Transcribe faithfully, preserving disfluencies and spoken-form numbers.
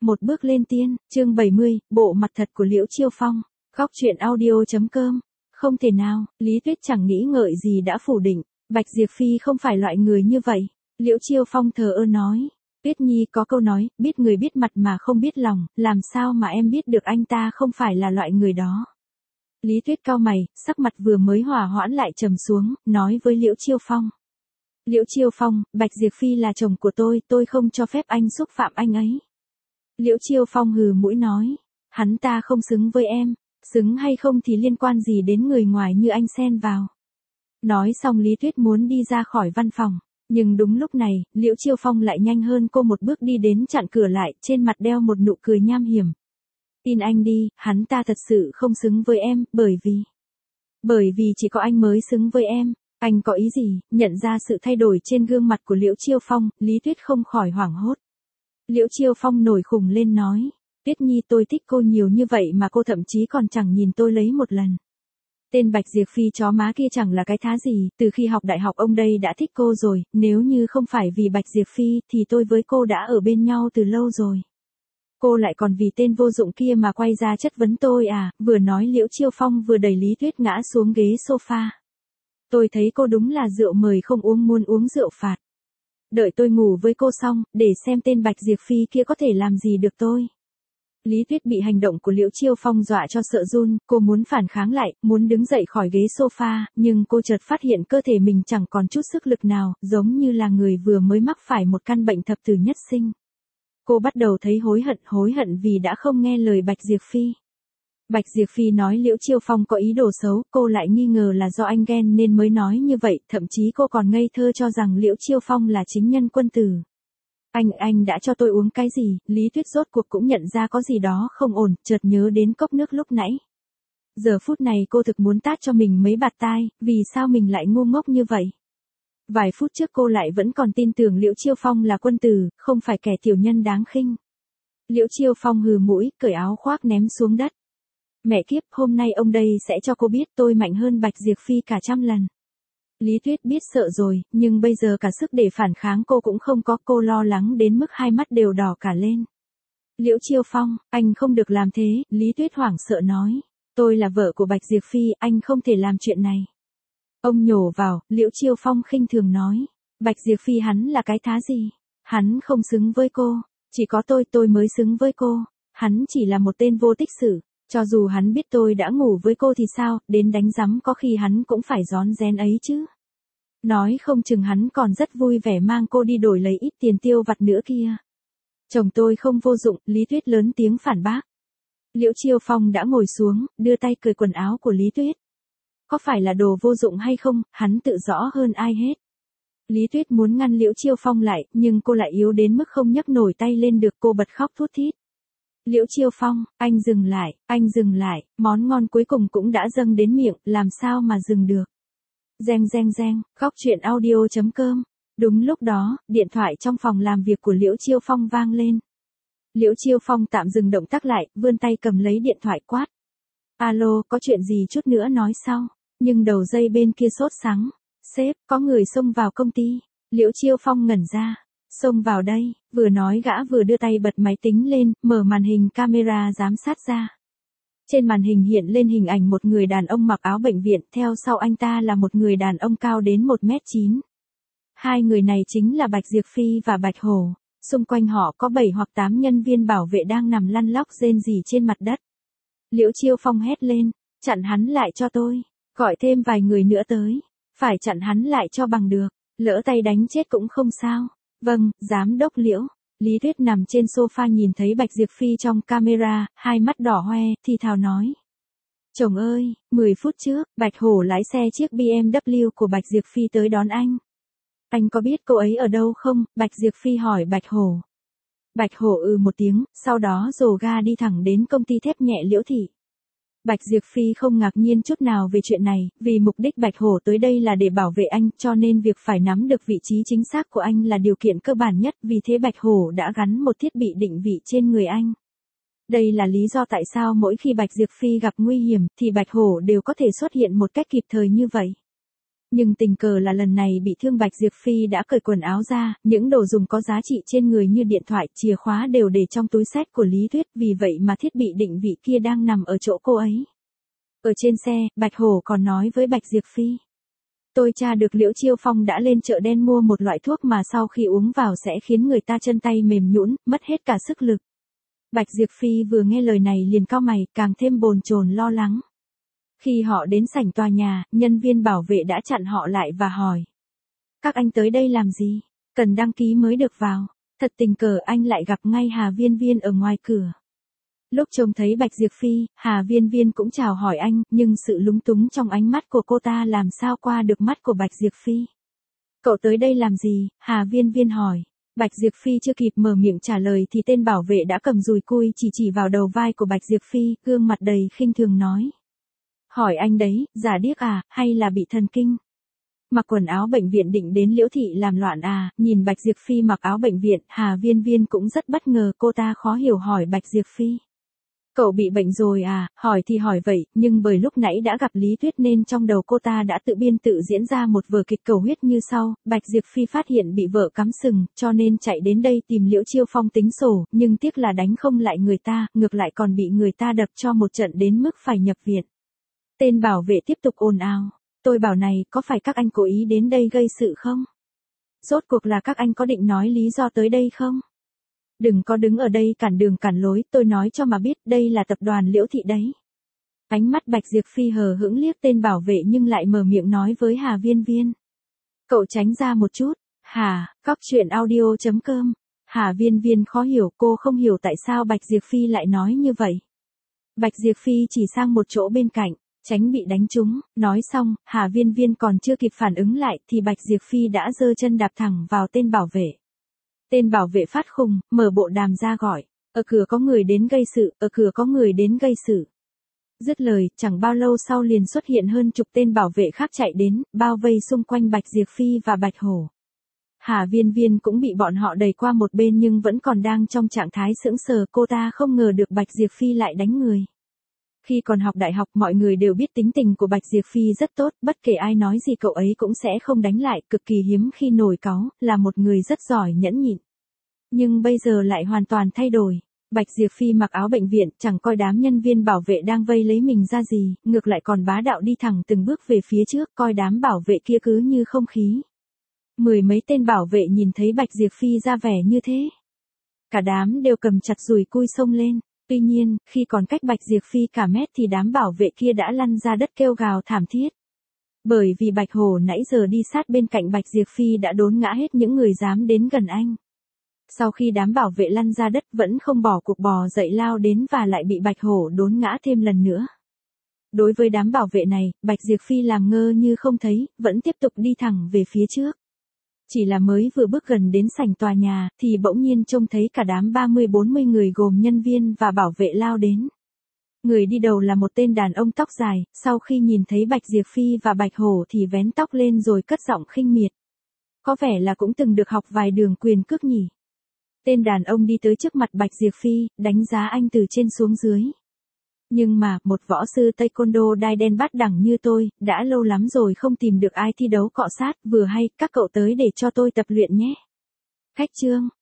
Một bước lên tiên, chương bảy mươi, bộ mặt thật của Liễu Chiêu Phong. Góc truyện audio.com. Không thể nào, Lý Tuyết chẳng nghĩ ngợi gì đã phủ định, Bạch Diệp Phi không phải loại người như vậy. Liễu Chiêu Phong thờ ơ nói, Tuyết Nhi có câu nói, biết người biết mặt mà không biết lòng, làm sao mà em biết được anh ta không phải là loại người đó. Lý Tuyết cau mày, sắc mặt vừa mới hòa hoãn lại trầm xuống, nói với Liễu Chiêu Phong. Liễu Chiêu Phong, Bạch Diệp Phi là chồng của tôi, tôi không cho phép anh xúc phạm anh ấy. Liễu Chiêu Phong hừ mũi nói, hắn ta không xứng với em, xứng hay không thì liên quan gì đến người ngoài như anh xen vào. Nói xong Lý Tuyết muốn đi ra khỏi văn phòng, nhưng đúng lúc này, Liễu Chiêu Phong lại nhanh hơn cô một bước đi đến chặn cửa lại, trên mặt đeo một nụ cười nham hiểm. Tin anh đi, hắn ta thật sự không xứng với em, bởi vì... Bởi vì chỉ có anh mới xứng với em. Anh có ý gì? Nhận ra sự thay đổi trên gương mặt của Liễu Chiêu Phong, Lý Tuyết không khỏi hoảng hốt. Liễu Chiêu Phong nổi khùng lên nói, Tuyết Nhi tôi thích cô nhiều như vậy mà cô thậm chí còn chẳng nhìn tôi lấy một lần. Tên Bạch Diệp Phi chó má kia chẳng là cái thá gì, từ khi học đại học ông đây đã thích cô rồi, nếu như không phải vì Bạch Diệp Phi thì tôi với cô đã ở bên nhau từ lâu rồi. Cô lại còn vì tên vô dụng kia mà quay ra chất vấn tôi à, vừa nói Liễu Chiêu Phong vừa đẩy Lý Tuyết ngã xuống ghế sofa. Tôi thấy cô đúng là rượu mời không uống muốn uống rượu phạt. Đợi tôi ngủ với cô xong, để xem tên Bạch Diệp Phi kia có thể làm gì được tôi. Lý Tuyết bị hành động của Liễu Chiêu Phong dọa cho sợ run, cô muốn phản kháng lại, muốn đứng dậy khỏi ghế sofa, nhưng cô chợt phát hiện cơ thể mình chẳng còn chút sức lực nào, giống như là người vừa mới mắc phải một căn bệnh thập tử nhất sinh. Cô bắt đầu thấy hối hận, hối hận vì đã không nghe lời Bạch Diệp Phi. Bạch Diệp Phi nói Liễu Chiêu Phong có ý đồ xấu, cô lại nghi ngờ là do anh ghen nên mới nói như vậy, thậm chí cô còn ngây thơ cho rằng Liễu Chiêu Phong là chính nhân quân tử. Anh, anh đã cho tôi uống cái gì? Lý Tuyết rốt cuộc cũng nhận ra có gì đó không ổn, chợt nhớ đến cốc nước lúc nãy. Giờ phút này cô thực muốn tát cho mình mấy bạt tai, vì sao mình lại ngu ngốc như vậy? Vài phút trước cô lại vẫn còn tin tưởng Liễu Chiêu Phong là quân tử, không phải kẻ tiểu nhân đáng khinh. Liễu Chiêu Phong hừ mũi, cởi áo khoác ném xuống đất. Mẹ kiếp, hôm nay ông đây sẽ cho cô biết tôi mạnh hơn Bạch Diệp Phi cả trăm lần. Lý Tuyết biết sợ rồi, nhưng bây giờ cả sức để phản kháng cô cũng không có, cô lo lắng đến mức hai mắt đều đỏ cả lên. Liễu Chiêu Phong, anh không được làm thế, Lý Tuyết hoảng sợ nói. Tôi là vợ của Bạch Diệp Phi, anh không thể làm chuyện này. Ông nhổ vào, Liễu Chiêu Phong khinh thường nói. Bạch Diệp Phi hắn là cái thá gì? Hắn không xứng với cô, chỉ có tôi tôi mới xứng với cô. Hắn chỉ là một tên vô tích sự. Cho dù hắn biết tôi đã ngủ với cô thì sao, đến đánh rắm có khi hắn cũng phải rón rén ấy chứ. Nói không chừng hắn còn rất vui vẻ mang cô đi đổi lấy ít tiền tiêu vặt nữa kia. Chồng tôi không vô dụng, Lý Tuyết lớn tiếng phản bác. Liễu Chiêu Phong đã ngồi xuống, đưa tay cởi quần áo của Lý Tuyết. Có phải là đồ vô dụng hay không, hắn tự rõ hơn ai hết. Lý Tuyết muốn ngăn Liễu Chiêu Phong lại, nhưng cô lại yếu đến mức không nhấc nổi tay lên được, cô bật khóc thút thít. Liễu Chiêu Phong, anh dừng lại, anh dừng lại, món ngon cuối cùng cũng đã dâng đến miệng, làm sao mà dừng được. Reng reng reng, góc truyện audio.com. Đúng lúc đó, điện thoại trong phòng làm việc của Liễu Chiêu Phong vang lên. Liễu Chiêu Phong tạm dừng động tác lại, vươn tay cầm lấy điện thoại quát. Alo, có chuyện gì chút nữa nói sau. Nhưng đầu dây bên kia sốt sắng. Sếp, có người xông vào công ty. Liễu Chiêu Phong ngẩn ra. Xông vào đây, vừa nói gã vừa đưa tay bật máy tính lên, mở màn hình camera giám sát ra. Trên màn hình hiện lên hình ảnh một người đàn ông mặc áo bệnh viện, theo sau anh ta là một người đàn ông cao đến một mét chín. Hai người này chính là Bạch Diệp Phi và Bạch Hổ. Xung quanh họ có bảy hoặc tám nhân viên bảo vệ đang nằm lăn lóc rên rỉ trên mặt đất. Liễu Chiêu Phong hét lên, chặn hắn lại cho tôi, gọi thêm vài người nữa tới, phải chặn hắn lại cho bằng được, lỡ tay đánh chết cũng không sao. Vâng, giám đốc Liễu. Lý Tuyết nằm trên sofa nhìn thấy Bạch Diệp Phi trong camera, hai mắt đỏ hoe, thì thào nói. Chồng ơi, mười phút trước, Bạch Hổ lái xe chiếc bê em vê của Bạch Diệp Phi tới đón anh. Anh có biết cô ấy ở đâu không? Bạch Diệp Phi hỏi Bạch Hổ. Bạch Hổ ừ một tiếng, sau đó dồ ga đi thẳng đến công ty thép nhẹ Liễu Thị. Bạch Diệp Phi không ngạc nhiên chút nào về chuyện này, vì mục đích Bạch Hổ tới đây là để bảo vệ anh, cho nên việc phải nắm được vị trí chính xác của anh là điều kiện cơ bản nhất, vì thế Bạch Hổ đã gắn một thiết bị định vị trên người anh. Đây là lý do tại sao mỗi khi Bạch Diệp Phi gặp nguy hiểm, thì Bạch Hổ đều có thể xuất hiện một cách kịp thời như vậy. Nhưng tình cờ là lần này bị thương Bạch Diệp Phi đã cởi quần áo ra, những đồ dùng có giá trị trên người như điện thoại, chìa khóa đều để trong túi xách của Lý Tuyết, vì vậy mà thiết bị định vị kia đang nằm ở chỗ cô ấy. Ở trên xe, Bạch Hổ còn nói với Bạch Diệp Phi. Tôi tra được Liễu Chiêu Phong đã lên chợ đen mua một loại thuốc mà sau khi uống vào sẽ khiến người ta chân tay mềm nhũn, mất hết cả sức lực. Bạch Diệp Phi vừa nghe lời này liền cau mày, càng thêm bồn chồn lo lắng. Khi họ đến sảnh tòa nhà, nhân viên bảo vệ đã chặn họ lại và hỏi. Các anh tới đây làm gì? Cần đăng ký mới được vào. Thật tình cờ anh lại gặp ngay Hà Viên Viên ở ngoài cửa. Lúc trông thấy Bạch Diệp Phi, Hà Viên Viên cũng chào hỏi anh, nhưng sự lúng túng trong ánh mắt của cô ta làm sao qua được mắt của Bạch Diệp Phi. Cậu tới đây làm gì? Hà Viên Viên hỏi. Bạch Diệp Phi chưa kịp mở miệng trả lời thì tên bảo vệ đã cầm dùi cui chỉ chỉ vào đầu vai của Bạch Diệp Phi, gương mặt đầy khinh thường nói. Hỏi anh đấy, giả điếc à, hay là bị thần kinh? Mặc quần áo bệnh viện định đến Liễu Thị làm loạn à? Nhìn Bạch Diệp Phi mặc áo bệnh viện, Hà Viên Viên cũng rất bất ngờ, cô ta khó hiểu hỏi Bạch Diệp Phi. Cậu bị bệnh rồi à? Hỏi thì hỏi vậy, nhưng bởi lúc nãy đã gặp Lý Tuyết nên trong đầu cô ta đã tự biên tự diễn ra một vở kịch cầu huyết như sau. Bạch Diệp Phi phát hiện bị vợ cắm sừng, cho nên chạy đến đây tìm Liễu Chiêu Phong tính sổ, nhưng tiếc là đánh không lại người ta, ngược lại còn bị người ta đập cho một trận đến mức phải nhập viện. Tên bảo vệ tiếp tục ồn ào. Tôi bảo này, có phải các anh cố ý đến đây gây sự không? Rốt cuộc là các anh có định nói lý do tới đây không? Đừng có đứng ở đây cản đường cản lối, tôi nói cho mà biết, đây là tập đoàn Liễu Thị đấy. Ánh mắt Bạch Diệp Phi hờ hững liếc tên bảo vệ nhưng lại mở miệng nói với Hà Viên Viên. Cậu tránh ra một chút. Hà, cóc truyện audio chấm com. Hà Viên Viên khó hiểu, cô không hiểu tại sao Bạch Diệp Phi lại nói như vậy. Bạch Diệp Phi chỉ sang một chỗ bên cạnh, tránh bị đánh trúng. Nói xong, Hà Viên Viên còn chưa kịp phản ứng lại thì Bạch Diệp Phi đã giơ chân đạp thẳng vào tên bảo vệ. Tên bảo vệ phát khùng, mở bộ đàm ra gọi. Ở cửa có người đến gây sự, ở cửa có người đến gây sự. Dứt lời, chẳng bao lâu sau liền xuất hiện hơn chục tên bảo vệ khác chạy đến, bao vây xung quanh Bạch Diệp Phi và Bạch Hổ. Hà Viên Viên cũng bị bọn họ đẩy qua một bên nhưng vẫn còn đang trong trạng thái sững sờ, cô ta không ngờ được Bạch Diệp Phi lại đánh người. Khi còn học đại học mọi người đều biết tính tình của Bạch Diệp Phi rất tốt, bất kể ai nói gì cậu ấy cũng sẽ không đánh lại, cực kỳ hiếm khi nổi cáu, là một người rất giỏi nhẫn nhịn. Nhưng bây giờ lại hoàn toàn thay đổi. Bạch Diệp Phi mặc áo bệnh viện, chẳng coi đám nhân viên bảo vệ đang vây lấy mình ra gì, ngược lại còn bá đạo đi thẳng từng bước về phía trước, coi đám bảo vệ kia cứ như không khí. Mười mấy tên bảo vệ nhìn thấy Bạch Diệp Phi ra vẻ như thế. Cả đám đều cầm chặt dùi cui xông lên. Tuy nhiên, khi còn cách Bạch Diệp Phi cả mét thì đám bảo vệ kia đã lăn ra đất kêu gào thảm thiết. Bởi vì Bạch Hổ nãy giờ đi sát bên cạnh Bạch Diệp Phi đã đốn ngã hết những người dám đến gần anh. Sau khi đám bảo vệ lăn ra đất vẫn không bỏ cuộc bò dậy lao đến và lại bị Bạch Hổ đốn ngã thêm lần nữa. Đối với đám bảo vệ này, Bạch Diệp Phi làm ngơ như không thấy, vẫn tiếp tục đi thẳng về phía trước. Chỉ là mới vừa bước gần đến sảnh tòa nhà, thì bỗng nhiên trông thấy cả đám ba mươi bốn mươi người gồm nhân viên và bảo vệ lao đến. Người đi đầu là một tên đàn ông tóc dài, sau khi nhìn thấy Bạch Diệp Phi và Bạch Hổ thì vén tóc lên rồi cất giọng khinh miệt. Có vẻ là cũng từng được học vài đường quyền cước nhỉ. Tên đàn ông đi tới trước mặt Bạch Diệp Phi, đánh giá anh từ trên xuống dưới. Nhưng mà, một võ sư taekwondo đai đen bát đẳng như tôi, đã lâu lắm rồi không tìm được ai thi đấu cọ sát, vừa hay, các cậu tới để cho tôi tập luyện nhé. Khách trương,